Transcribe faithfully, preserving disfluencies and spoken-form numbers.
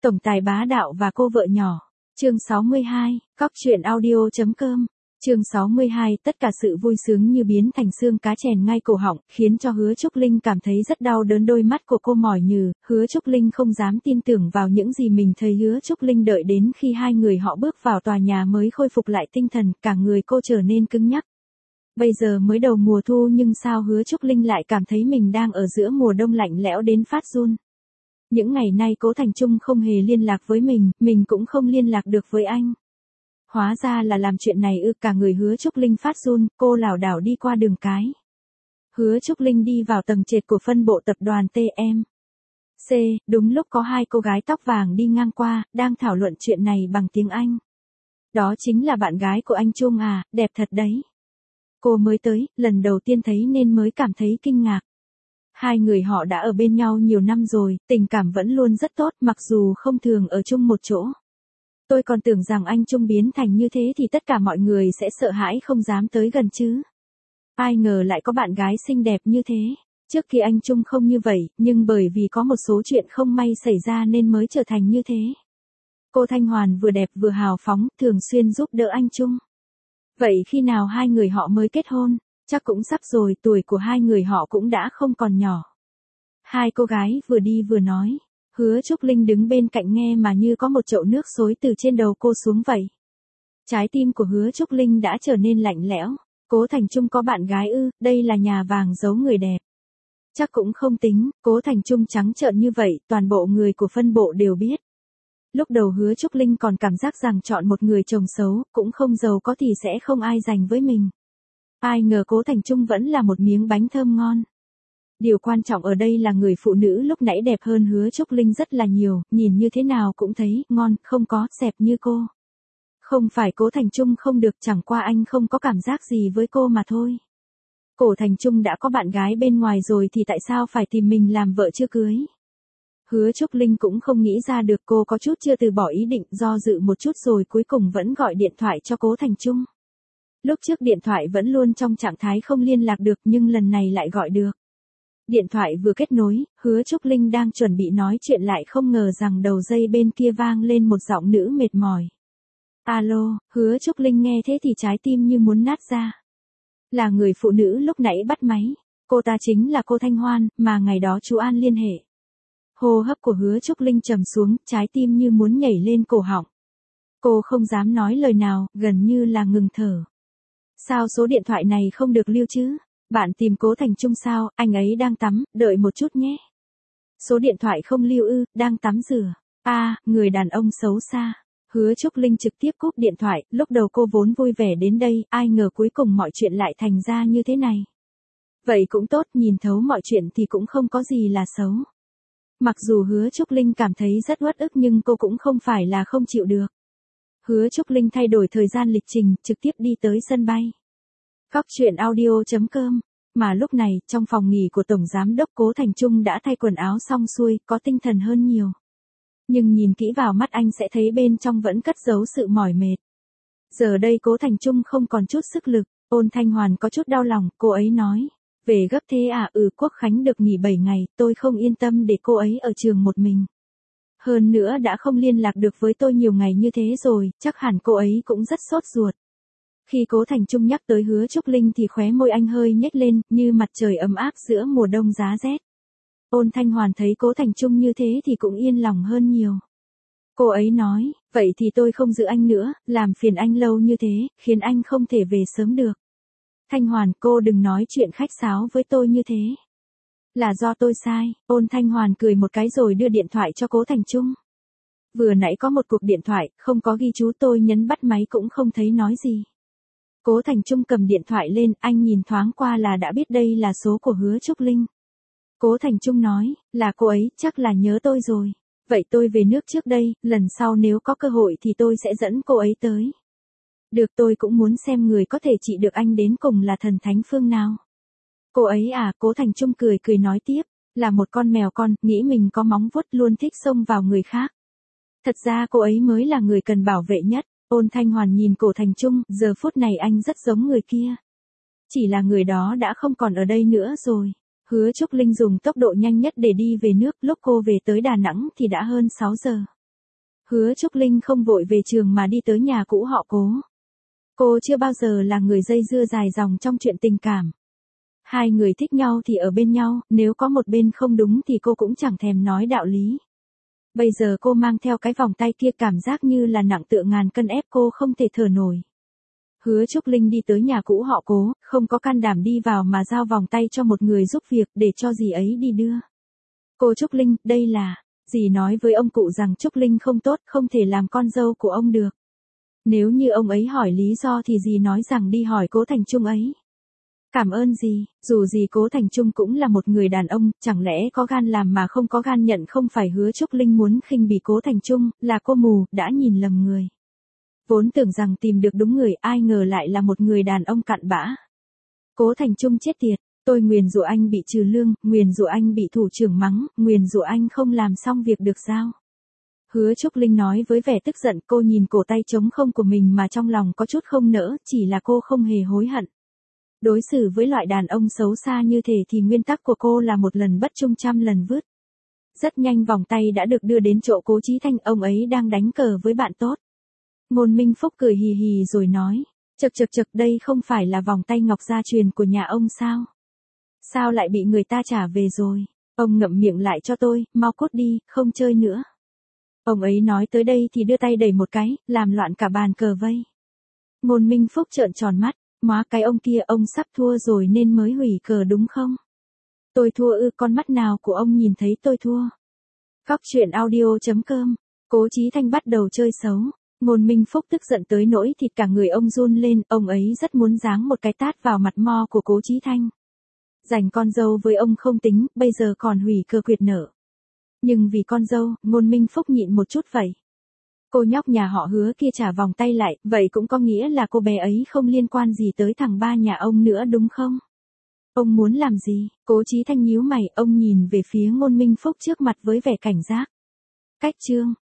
Tổng tài bá đạo và cô vợ nhỏ. Chương sáu mươi hai, cóc truyện audio.com. Chương sáu mươi hai, tất cả sự vui sướng như biến thành xương cá chèn ngay cổ họng, khiến cho Hứa Trúc Linh cảm thấy rất đau đớn, đôi mắt của cô mỏi nhừ. Hứa Trúc Linh không dám tin tưởng vào những gì mình thấy. Hứa Trúc Linh đợi đến khi hai người họ bước vào tòa nhà mới khôi phục lại tinh thần, cả người cô trở nên cứng nhắc. Bây giờ mới đầu mùa thu nhưng sao Hứa Trúc Linh lại cảm thấy mình đang ở giữa mùa đông lạnh lẽo đến phát run. Những ngày nay Cố Thành Trung không hề liên lạc với mình, mình cũng không liên lạc được với anh. Hóa ra là làm chuyện này ư. Cả người Hứa Trúc Linh phát run, cô lảo đảo đi qua đường cái. Hứa Trúc Linh đi vào tầng trệt của phân bộ tập đoàn tê em xê, đúng lúc có hai cô gái tóc vàng đi ngang qua, đang thảo luận chuyện này bằng tiếng Anh. Đó chính là bạn gái của anh Trung à, đẹp thật đấy. Cô mới tới, lần đầu tiên thấy nên mới cảm thấy kinh ngạc. Hai người họ đã ở bên nhau nhiều năm rồi, tình cảm vẫn luôn rất tốt mặc dù không thường ở chung một chỗ. Tôi còn tưởng rằng anh Trung biến thành như thế thì tất cả mọi người sẽ sợ hãi không dám tới gần chứ. Ai ngờ lại có bạn gái xinh đẹp như thế. Trước khi anh Trung không như vậy, nhưng bởi vì có một số chuyện không may xảy ra nên mới trở thành như thế. Cô Thanh Hoàn vừa đẹp vừa hào phóng, thường xuyên giúp đỡ anh Trung. Vậy khi nào hai người họ mới kết hôn? Chắc cũng sắp rồi, tuổi của hai người họ cũng đã không còn nhỏ. Hai cô gái vừa đi vừa nói. Hứa Trúc Linh đứng bên cạnh nghe mà như có một chậu nước xối từ trên đầu cô xuống vậy. Trái tim của Hứa Trúc Linh đã trở nên lạnh lẽo. Cố Thành Trung có bạn gái ư? Đây là nhà vàng giấu người đẹp. Chắc cũng không tính. Cố Thành Trung trắng trợn như vậy, toàn bộ người của phân bộ đều biết. Lúc đầu Hứa Trúc Linh còn cảm giác rằng chọn một người chồng xấu, cũng không giàu có thì sẽ không ai dành với mình. Ai ngờ Cố Thành Trung vẫn là một miếng bánh thơm ngon. Điều quan trọng ở đây là người phụ nữ lúc nãy đẹp hơn Hứa Trúc Linh rất là nhiều, nhìn như thế nào cũng thấy ngon, không có xẹp như cô. Không phải Cố Thành Trung không được, chẳng qua anh không có cảm giác gì với cô mà thôi. Cố Thành Trung đã có bạn gái bên ngoài rồi thì tại sao phải tìm mình làm vợ chưa cưới? Hứa Trúc Linh cũng không nghĩ ra được, cô có chút chưa từ bỏ ý định, do dự một chút rồi cuối cùng vẫn gọi điện thoại cho Cố Thành Trung. Lúc trước điện thoại vẫn luôn trong trạng thái không liên lạc được nhưng lần này lại gọi được. Điện thoại vừa kết nối, Hứa Trúc Linh đang chuẩn bị nói chuyện lại không ngờ rằng đầu dây bên kia vang lên một giọng nữ mệt mỏi. Alo, Hứa Trúc Linh nghe thế thì trái tim như muốn nát ra. Là người phụ nữ lúc nãy bắt máy. Cô ta chính là cô Thanh Hoan, mà ngày đó chú An liên hệ. Hô hấp của Hứa Trúc Linh trầm xuống, trái tim như muốn nhảy lên cổ họng. Cô không dám nói lời nào, gần như là ngừng thở. Sao số điện thoại này không được lưu chứ? Bạn tìm Cố Thành Trung sao? Anh ấy đang tắm, đợi một chút nhé. Số điện thoại không lưu ư, đang tắm rửa. A, à, người đàn ông xấu xa. Hứa Trúc Linh trực tiếp cúp điện thoại, lúc đầu cô vốn vui vẻ đến đây, ai ngờ cuối cùng mọi chuyện lại thành ra như thế này. Vậy cũng tốt, nhìn thấu mọi chuyện thì cũng không có gì là xấu. Mặc dù Hứa Trúc Linh cảm thấy rất uất ức nhưng cô cũng không phải là không chịu được. Hứa Trúc Linh thay đổi thời gian lịch trình, trực tiếp đi tới sân bay. cóc truyện audio.com. Mà lúc này, trong phòng nghỉ của Tổng Giám đốc Cố Thành Trung đã thay quần áo xong xuôi, có tinh thần hơn nhiều. Nhưng nhìn kỹ vào mắt anh sẽ thấy bên trong vẫn cất giấu sự mỏi mệt. Giờ đây Cố Thành Trung không còn chút sức lực. Ôn Thanh Hoàn có chút đau lòng, cô ấy nói. Về gấp thế à? Ừ, Quốc Khánh được nghỉ bảy ngày, tôi không yên tâm để cô ấy ở trường một mình. Hơn nữa đã không liên lạc được với tôi nhiều ngày như thế rồi, chắc hẳn cô ấy cũng rất sốt ruột. Khi Cố Thành Trung nhắc tới Hứa Trúc Linh thì khóe môi anh hơi nhếch lên, như mặt trời ấm áp giữa mùa đông giá rét. Ôn Thanh Hoàn thấy Cố Thành Trung như thế thì cũng yên lòng hơn nhiều. Cô ấy nói, vậy thì tôi không giữ anh nữa, làm phiền anh lâu như thế, khiến anh không thể về sớm được. Thanh Hoàn, cô đừng nói chuyện khách sáo với tôi như thế. Là do tôi sai. Ôn Thanh Hoàn cười một cái rồi đưa điện thoại cho Cố Thành Trung. Vừa nãy có một cuộc điện thoại, không có ghi chú, tôi nhấn bắt máy cũng không thấy nói gì. Cố Thành Trung cầm điện thoại lên, anh nhìn thoáng qua là đã biết đây là số của Hứa Trúc Linh. Cố Thành Trung nói, là cô ấy, chắc là nhớ tôi rồi. Vậy tôi về nước trước đây, lần sau nếu có cơ hội thì tôi sẽ dẫn cô ấy tới. Được, tôi cũng muốn xem người có thể trị được anh đến cùng là thần thánh phương nào. Cô ấy à? Cố Thành Trung cười cười nói tiếp, là một con mèo con, nghĩ mình có móng vuốt, luôn thích xông vào người khác. Thật ra cô ấy mới là người cần bảo vệ nhất. Ôn Thanh Hoàn nhìn Cố Thành Trung, giờ phút này anh rất giống người kia. Chỉ là người đó đã không còn ở đây nữa rồi. Hứa Trúc Linh dùng tốc độ nhanh nhất để đi về nước, lúc cô về tới Đà Nẵng thì đã hơn sáu giờ. Hứa Trúc Linh không vội về trường mà đi tới nhà cũ họ Cố. Cô chưa bao giờ là người dây dưa dài dòng trong chuyện tình cảm. Hai người thích nhau thì ở bên nhau, nếu có một bên không đúng thì cô cũng chẳng thèm nói đạo lý. Bây giờ cô mang theo cái vòng tay kia cảm giác như là nặng tựa ngàn cân ép cô không thể thở nổi. Hứa Trúc Linh đi tới nhà cũ họ Cố, không có can đảm đi vào mà giao vòng tay cho một người giúp việc để cho dì ấy đi đưa. Cô Trúc Linh, đây là, dì nói với ông cụ rằng Trúc Linh không tốt, không thể làm con dâu của ông được. Nếu như ông ấy hỏi lý do thì dì nói rằng đi hỏi Cố Thành Trung ấy. Cảm ơn dì, dù gì Cố Thành Trung cũng là một người đàn ông, chẳng lẽ có gan làm mà không có gan nhận không phải. Hứa Trúc Linh muốn khinh bỉ Cố Thành Trung, là cô mù, đã nhìn lầm người. Vốn tưởng rằng tìm được đúng người, ai ngờ lại là một người đàn ông cặn bã. Cố Thành Trung chết tiệt, tôi nguyền rủa anh bị trừ lương, nguyền rủa anh bị thủ trưởng mắng, nguyền rủa anh không làm xong việc được sao. Hứa Trúc Linh nói với vẻ tức giận, cô nhìn cổ tay trống không của mình mà trong lòng có chút không nỡ, chỉ là cô không hề hối hận. Đối xử với loại đàn ông xấu xa như thế thì nguyên tắc của cô là một lần bất trung trăm lần vứt. Rất nhanh vòng tay đã được đưa đến chỗ Cố Chí Thanh, ông ấy đang đánh cờ với bạn tốt. Ngôn Minh Phúc cười hì hì rồi nói, chật chật chật, đây không phải là vòng tay ngọc gia truyền của nhà ông sao? Sao lại bị người ta trả về rồi? Ông ngậm miệng lại cho tôi, mau cút đi, không chơi nữa. Ông ấy nói tới đây thì đưa tay đẩy một cái, làm loạn cả bàn cờ vây. Ngôn Minh Phúc trợn tròn mắt, má cái ông kia, ông sắp thua rồi nên mới hủy cờ đúng không? Tôi thua ư? Con mắt nào của ông nhìn thấy tôi thua? Cóc truyện audio chấm com. Cố Chí Thanh bắt đầu chơi xấu. Ngôn Minh Phúc tức giận tới nỗi thịt cả người ông run lên, ông ấy rất muốn giáng một cái tát vào mặt mo của Cố Chí Thanh. Giành con dâu với ông không tính, bây giờ còn hủy cờ quyệt nợ. Nhưng vì con dâu, Ngôn Minh Phúc nhịn một chút vậy. Cô nhóc nhà họ Hứa kia trả vòng tay lại, vậy cũng có nghĩa là cô bé ấy không liên quan gì tới thằng ba nhà ông nữa đúng không? Ông muốn làm gì? Cố Chí Thanh nhíu mày, ông nhìn về phía Ngôn Minh Phúc trước mặt với vẻ cảnh giác. Cách chương